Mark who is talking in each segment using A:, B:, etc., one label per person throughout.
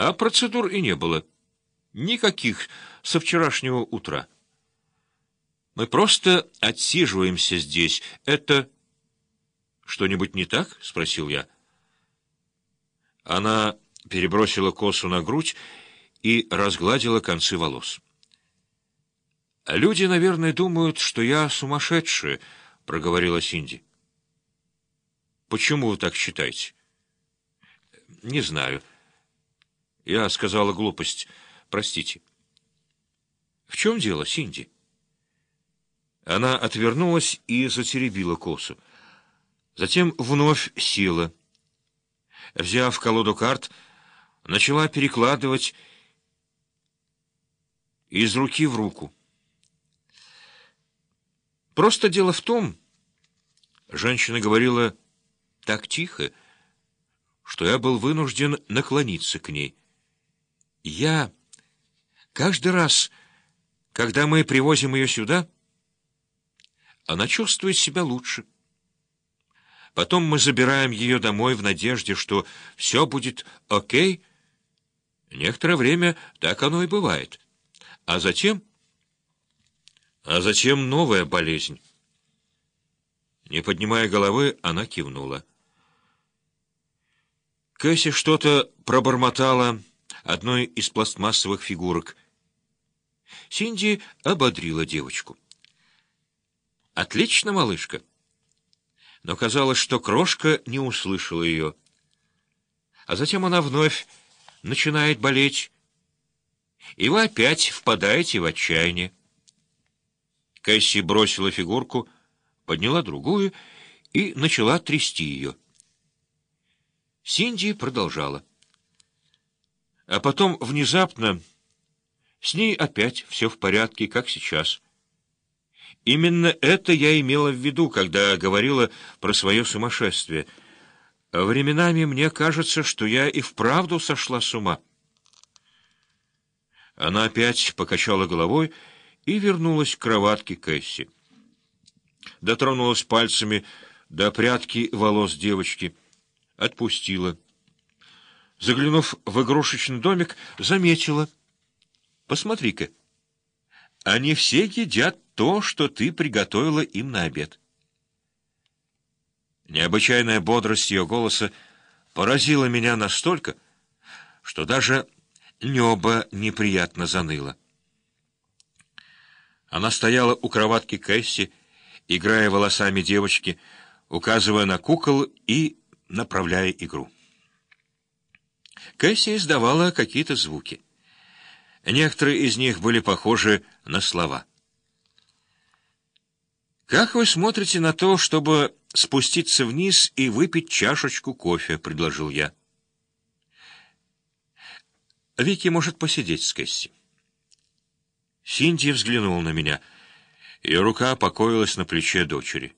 A: А процедур и не было. Никаких со вчерашнего утра. Мы просто отсиживаемся здесь. Это... «Что-нибудь не так?» — спросил я. Она перебросила косу на грудь и разгладила концы волос. «Люди, наверное, думают, что я сумасшедшая», — проговорила Синди. «Почему вы так считаете?» «Не знаю. Я сказала глупость. Простите». «В чем дело, Синди?» Она отвернулась и затеребила косу. Затем вновь села. Взяв колоду карт, начала перекладывать из руки в руку. «Просто дело в том, — женщина говорила так тихо, что я был вынужден наклониться к ней. Я каждый раз, когда мы привозим ее сюда, она чувствует себя лучше. Потом мы забираем ее домой в надежде, что все будет окей. Некоторое время так оно и бывает. А затем новая болезнь». Не поднимая головы, она кивнула. Кэсси что-то пробормотала одной из пластмассовых фигурок. Синди ободрила девочку. «Отлично, малышка». Но казалось, что крошка не услышала ее. А затем она вновь начинает болеть, и вы опять впадаете в отчаяние. Кэсси бросила фигурку, подняла другую и начала трясти ее. Синди продолжала. А потом внезапно с ней опять все в порядке, как сейчас. Именно это я имела в виду, когда говорила про свое сумасшествие. Временами мне кажется, что я и вправду сошла с ума. Она опять покачала головой и вернулась к кроватке Кэсси. Дотронулась пальцами до прядки волос девочки, отпустила. Заглянув в игрушечный домик, заметила. «Посмотри-ка, они все едят то, что ты приготовила им на обед». Необычайная бодрость ее голоса поразила меня настолько, что даже небо неприятно заныло. Она стояла у кроватки Кэсси, играя волосами девочки, указывая на кукол и направляя игру. Кэсси издавала какие-то звуки. Некоторые из них были похожи на слова. «Как вы смотрите на то, чтобы спуститься вниз и выпить чашечку кофе?» — предложил я. «Вики может посидеть с Кэсси». Синди взглянула на меня. Ее рука покоилась на плече дочери.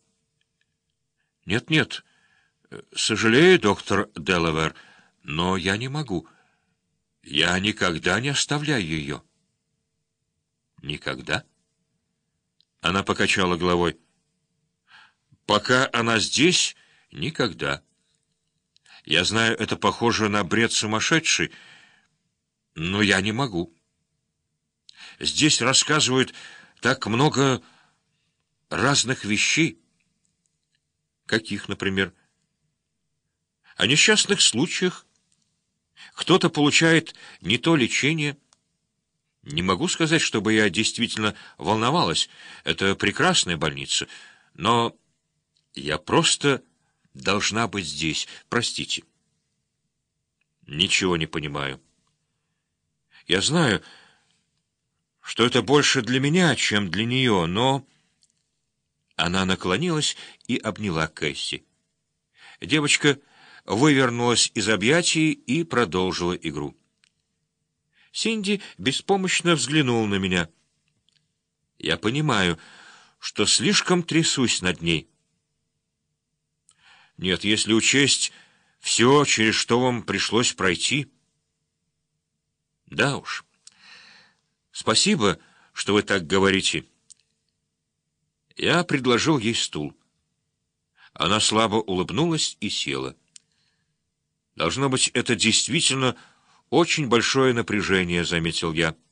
A: «Нет, сожалею, доктор Делавер, но я не могу. Я никогда не оставляю ее». «Никогда?» Она покачала головой. «Пока она здесь, никогда. Я знаю, это похоже на бред сумасшедший, но я не могу. Здесь рассказывают так много разных вещей». «Каких, например?» «О несчастных случаях. Кто-то получает не то лечение. Не могу сказать, чтобы я действительно волновалась. Это прекрасная больница. Но я просто должна быть здесь. Простите». «Ничего не понимаю. Я знаю, что это больше для меня, чем для нее, но...» Она наклонилась и обняла Кэсси. Девочка вывернулась из объятий и продолжила игру. Синди беспомощно взглянул на меня. Я понимаю, что слишком трясусь над ней. Нет, если учесть все, через что вам пришлось пройти. Да уж. Спасибо, что вы так говорите. Я предложил ей стул. Она слабо улыбнулась и села. Должно быть, это действительно «Очень большое напряжение», — заметил я.